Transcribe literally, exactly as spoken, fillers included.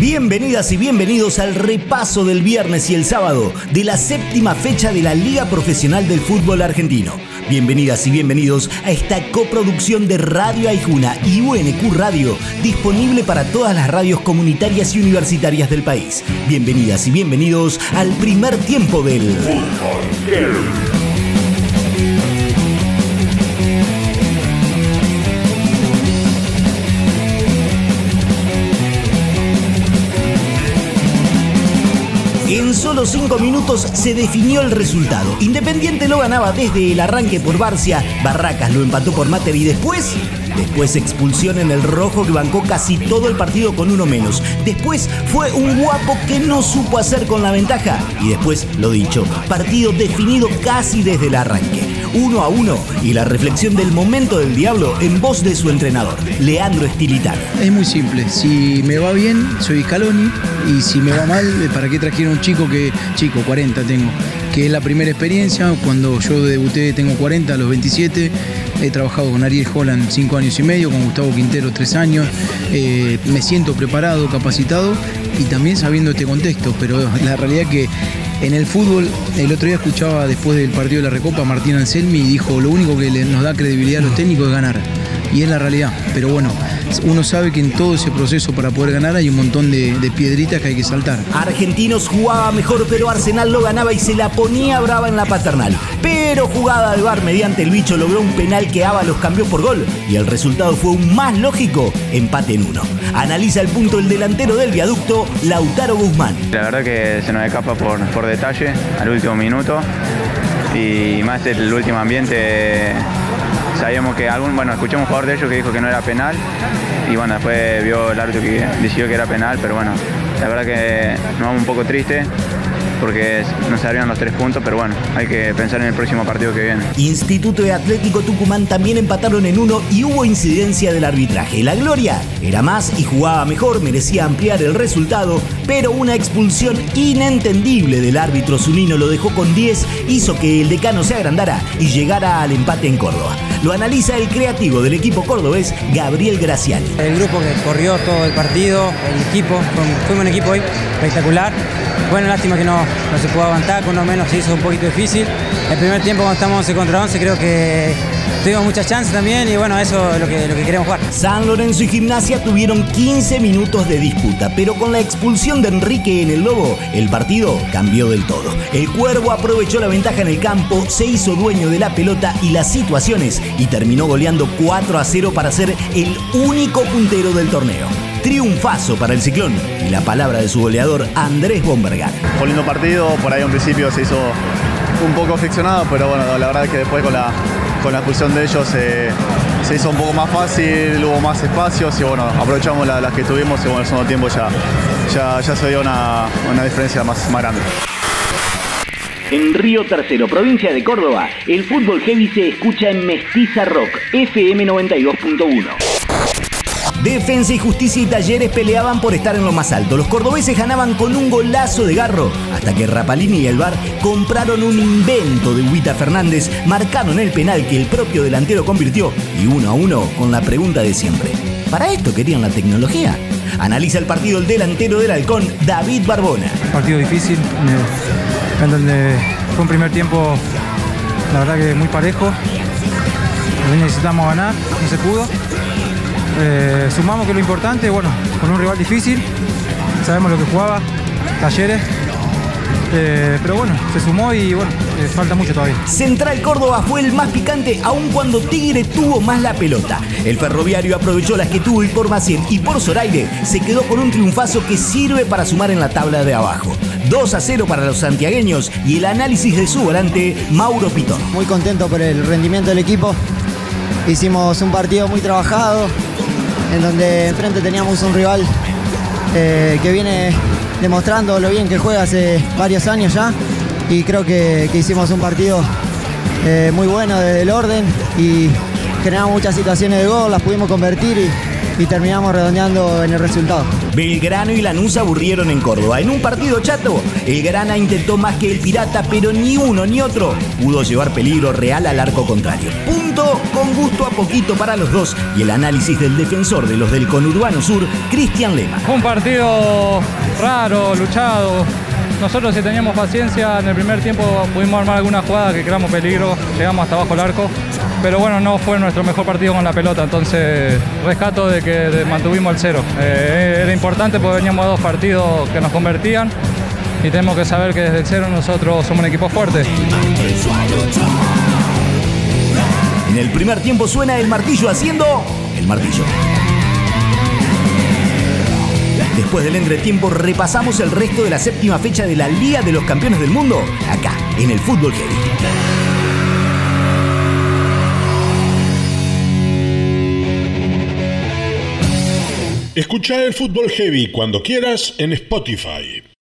Bienvenidas y bienvenidos al repaso del viernes y el sábado de la séptima fecha de la Liga Profesional del Fútbol Argentino. Bienvenidas y bienvenidos a esta coproducción de Radio Aijuna y U N Q Radio, disponible para todas las radios comunitarias y universitarias del país. Bienvenidas y bienvenidos al primer tiempo del Fútbol. En solo cinco minutos se definió el resultado. Independiente lo ganaba desde el arranque por Barcia, Barracas lo empató por Mater y después... Después expulsión en el rojo que bancó casi todo el partido con uno menos. Después fue un Guapo que no supo hacer con la ventaja. Y después, lo dicho, partido definido casi desde el arranque. Uno a uno y la reflexión del momento del Diablo en voz de su entrenador, Leandro Stilitano. Es muy simple, si me va bien soy Scaloni y si me va mal, ¿para qué trajeron un chico que, chico, cuarenta tengo? Que es la primera experiencia, cuando yo debuté tengo cuarenta, a los veintisiete, he trabajado con Ariel Holland cinco años y medio, con Gustavo Quintero tres años, eh, me siento preparado, capacitado y también sabiendo este contexto, pero la realidad es que en el fútbol, el otro día escuchaba después del partido de la Recopa a Martín Anselmi y dijo, lo único que nos da credibilidad a los técnicos es ganar. Y es la realidad, pero bueno, uno sabe que en todo ese proceso para poder ganar hay un montón de, de piedritas que hay que saltar. Argentinos jugaba mejor, pero Arsenal lo ganaba y se la ponía brava en la Paternal. Pero jugada de V A R mediante el bicho logró un penal que Ábalos cambió por gol y el resultado fue un más lógico empate en uno. Analiza el punto el delantero del Viaducto, Lautaro Guzmán. La verdad que se nos escapa por, por detalle al último minuto y más el último ambiente. Sabíamos que algún, bueno, escuchamos un jugador de ellos que dijo que no era penal y bueno, después vio el árbitro que decidió que era penal, pero bueno, la verdad que nos vamos un poco tristes porque nos salieron los tres puntos, pero bueno, hay que pensar en el próximo partido que viene. Instituto de Atlético Tucumán también empataron en uno y hubo incidencia del arbitraje. La Gloria era más y jugaba mejor, merecía ampliar el resultado, pero una expulsión inentendible del árbitro zunino lo dejó con diez, hizo que el decano se agrandara y llegara al empate en Córdoba. Lo analiza el creativo del equipo cordobés, Gabriel Graciani. El grupo que corrió todo el partido, el equipo, fuimos un equipo hoy espectacular. Bueno, lástima que no, no se pudo aguantar, con uno menos se hizo un poquito difícil. El primer tiempo cuando estamos once contra once creo que tuvimos muchas chances también y bueno, eso es lo que, lo que queremos jugar. San Lorenzo y Gimnasia tuvieron quince minutos de disputa, pero con la expulsión de Enrique en el Lobo, el partido cambió del todo. El Cuervo aprovechó la ventaja en el campo, se hizo dueño de la pelota y las situaciones y terminó goleando cuatro a cero para ser el único puntero del torneo. Triunfazo para el Ciclón y la palabra de su goleador Andrés Bombergar. Fue un lindo partido, por ahí a un principio se hizo un poco friccionado, pero bueno, la verdad es que después con la, con la expulsión de ellos eh, se hizo un poco más fácil, hubo más espacios y bueno, aprovechamos la, las que tuvimos y bueno, en el segundo tiempo ya, ya, ya se dio una, una diferencia más, más grande. En Río Tercero, provincia de Córdoba, el fútbol heavy se escucha en Mestiza Rock, F M noventa y dos punto uno. Defensa y Justicia y Talleres peleaban por estar en lo más alto. Los cordobeses ganaban con un golazo de Garro, hasta que Rapalini y el V A R compraron un invento de Huita Fernández, marcaron el penal que el propio delantero convirtió y uno a uno con la pregunta de siempre. ¿Para esto querían la tecnología? Analiza el partido el delantero del Halcón, David Barbona. Partido difícil, en donde fue un primer tiempo, la verdad que muy parejo. Necesitamos ganar, no se pudo. Eh, sumamos que lo importante, bueno, con un rival difícil, sabemos lo que jugaba, Talleres, eh, pero bueno, se sumó y bueno, eh, falta mucho todavía. Central Córdoba fue el más picante, aun cuando Tigre tuvo más la pelota. El Ferroviario aprovechó las que tuvo y por Maciel y por Zoraire se quedó con un triunfazo que sirve para sumar en la tabla de abajo. dos a cero para los santiagueños y el análisis de su volante, Mauro Pitón. Muy contento por el rendimiento del equipo. Hicimos un partido muy trabajado, en donde enfrente teníamos un rival eh, que viene demostrando lo bien que juega hace varios años ya y creo que, que hicimos un partido eh, muy bueno desde el orden y generamos muchas situaciones de gol, las pudimos convertir y, y terminamos redondeando en el resultado. Belgrano y Lanús aburrieron en Córdoba. En un partido chato, el Grana intentó más que el Pirata, pero ni uno ni otro pudo llevar peligro real al arco contrario. Punto con gusto a poquito para los dos y el análisis del defensor de los del conurbano sur, Cristian Lema. Fue un partido raro, luchado. Nosotros, si teníamos paciencia, en el primer tiempo pudimos armar alguna jugada que creamos peligro, llegamos hasta abajo el arco, pero bueno, no fue nuestro mejor partido con la pelota, entonces rescato de que de, mantuvimos el cero. Eh, era importante porque veníamos a dos partidos que nos convertían y tenemos que saber que desde el cero nosotros somos un equipo fuerte. En el primer tiempo suena el martillo haciendo el martillo. Después del entretiempo repasamos el resto de la séptima fecha de la Liga de los Campeones del Mundo, acá, en el Fútbol Heavy. Escucha el Fútbol Heavy cuando quieras en Spotify.